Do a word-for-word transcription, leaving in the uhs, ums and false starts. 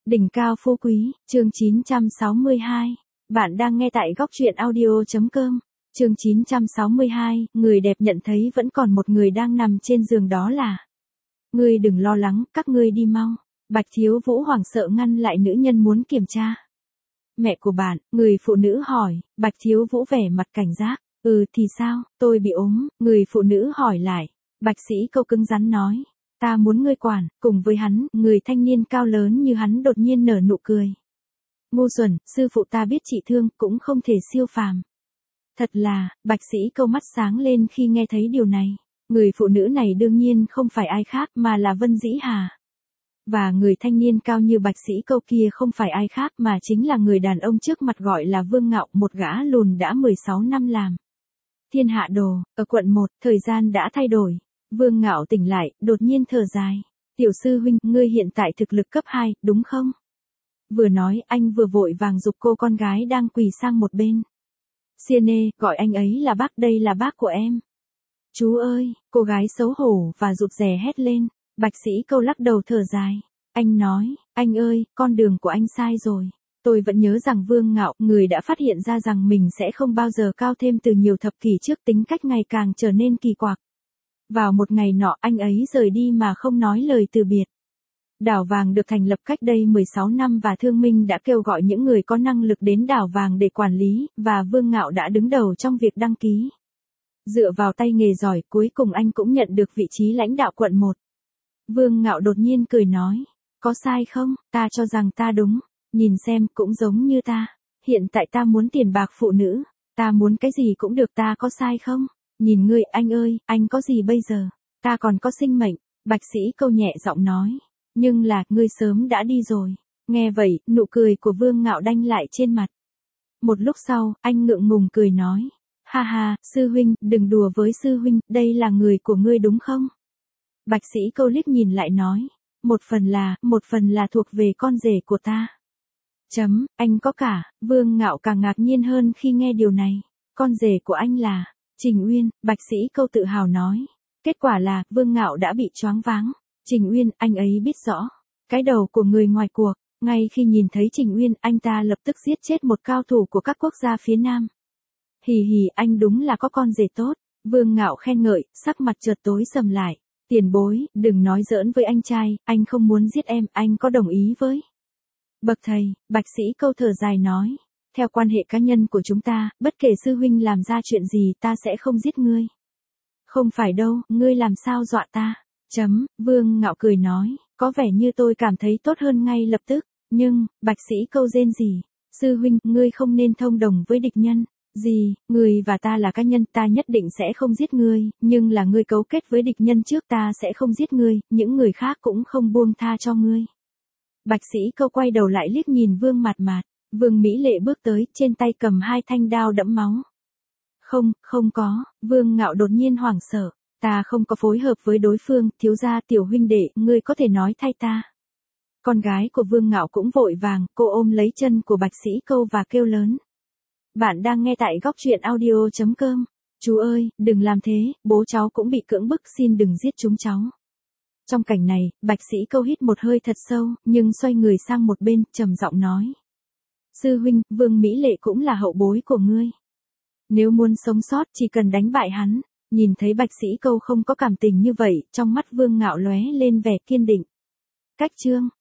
Đỉnh cao phú quý, chương chín trăm sáu mươi hai. Bạn đang nghe tại góc truyện audio chấm com. Chương chín trăm sáu mươi hai, người đẹp nhận thấy vẫn còn một người đang nằm trên giường, đó là. Ngươi đừng lo lắng, các ngươi đi mau. Bạch Thiếu Vũ hoảng sợ ngăn lại nữ nhân muốn kiểm tra. Mẹ của bạn, người phụ nữ hỏi. Bạch Thiếu Vũ vẻ mặt cảnh giác. Ừ thì sao, tôi bị ốm, người phụ nữ hỏi lại. Bạch Sĩ Câu cứng rắn nói. Ta muốn ngươi quản. Cùng với hắn, người thanh niên cao lớn như hắn đột nhiên nở nụ cười. Ngu xuẩn, sư phụ ta biết trị thương, cũng không thể siêu phàm. Thật là, Bạch Sĩ Câu mắt sáng lên khi nghe thấy điều này. Người phụ nữ này đương nhiên không phải ai khác mà là Vân Dĩ Hà. Và người thanh niên cao như Bạch Sĩ Câu kia không phải ai khác mà chính là người đàn ông trước mặt gọi là Vương Ngạo, một gã lùn đã mười sáu năm làm Thiên Hạ Đồ, ở quận một, thời gian đã thay đổi. Vương Ngạo tỉnh lại, đột nhiên thở dài. Tiểu sư huynh, ngươi hiện tại thực lực cấp hai, đúng không? Vừa nói, anh vừa vội vàng giục cô con gái đang quỳ sang một bên. Siene, gọi anh ấy là bác, đây là bác của em. Chú ơi, cô gái xấu hổ và rụt rè hét lên. Bạch Sĩ Câu lắc đầu thở dài. Anh nói, anh ơi, con đường của anh sai rồi. Tôi vẫn nhớ rằng Vương Ngạo, người đã phát hiện ra rằng mình sẽ không bao giờ cao thêm từ nhiều thập kỷ trước, tính cách ngày càng trở nên kỳ quặc. Vào một ngày nọ, anh ấy rời đi mà không nói lời từ biệt. Đảo Vàng được thành lập cách đây mười sáu năm và Thương Minh đã kêu gọi những người có năng lực đến Đảo Vàng để quản lý, và Vương Ngạo đã đứng đầu trong việc đăng ký. Dựa vào tay nghề giỏi, cuối cùng anh cũng nhận được vị trí lãnh đạo quận một. Vương Ngạo đột nhiên cười nói, có sai không, ta cho rằng ta đúng, nhìn xem cũng giống như ta. Hiện tại ta muốn tiền bạc phụ nữ, ta muốn cái gì cũng được, ta có sai không? Nhìn ngươi, anh ơi, anh có gì bây giờ? Ta còn có sinh mệnh. Bạch Sĩ Câu nhẹ giọng nói. Nhưng là, ngươi sớm đã đi rồi. Nghe vậy, nụ cười của Vương Ngạo đanh lại trên mặt. Một lúc sau, anh ngượng ngùng cười nói. Ha ha, sư huynh, đừng đùa với sư huynh, đây là người của ngươi đúng không? Bạch Sĩ Câu liếc nhìn lại nói. Một phần là, một phần là thuộc về con rể của ta. Chấm, anh có cả. Vương Ngạo càng ngạc nhiên hơn khi nghe điều này. Con rể của anh là Trình Uyên. Bạch Sĩ Câu tự hào nói. Kết quả là, Vương Ngạo đã bị choáng váng. Trình Uyên, anh ấy biết rõ cái đầu của người ngoài cuộc. Ngay khi nhìn thấy Trình Uyên, anh ta lập tức giết chết một cao thủ của các quốc gia phía Nam. Hì hì, anh đúng là có con rể tốt. Vương Ngạo khen ngợi, sắc mặt chợt tối sầm lại. Tiền bối, đừng nói giỡn với anh trai, anh không muốn giết em, anh có đồng ý với bậc thầy. Bạch Sĩ Câu thở dài nói. Theo quan hệ cá nhân của chúng ta, bất kể sư huynh làm ra chuyện gì, ta sẽ không giết ngươi. Không phải đâu, ngươi làm sao dọa ta? Chấm, Vương Ngạo cười nói, có vẻ như tôi cảm thấy tốt hơn ngay lập tức, nhưng, Bạch Sĩ Câu rên rỉ. Sư huynh, ngươi không nên thông đồng với địch nhân. Gì, ngươi và ta là cá nhân, ta nhất định sẽ không giết ngươi, nhưng là ngươi cấu kết với địch nhân trước, ta sẽ không giết ngươi, những người khác cũng không buông tha cho ngươi. Bạch Sĩ Câu quay đầu lại liếc nhìn Vương Mạt Mạt. Vương Mỹ Lệ bước tới, trên tay cầm hai thanh đao đẫm máu. Không, không có. Vương Ngạo đột nhiên hoảng sợ. Ta không có phối hợp với đối phương, thiếu gia, tiểu huynh đệ, ngươi có thể nói thay ta. Con gái của Vương Ngạo cũng vội vàng, cô ôm lấy chân của Bạch Sĩ Câu và kêu lớn. Bạn đang nghe tại góc truyện audio chấm com. Chú ơi, đừng làm thế, bố cháu cũng bị cưỡng bức, xin đừng giết chúng cháu. Trong cảnh này, Bạch Sĩ Câu hít một hơi thật sâu, nhưng xoay người sang một bên, trầm giọng nói. Sư huynh, Vương Mỹ Lệ cũng là hậu bối của ngươi. Nếu muốn sống sót, chỉ cần đánh bại hắn. Nhìn thấy Bạch Sĩ Câu không có cảm tình như vậy, trong mắt Vương Ngạo lóe lên vẻ kiên định. Cách chương.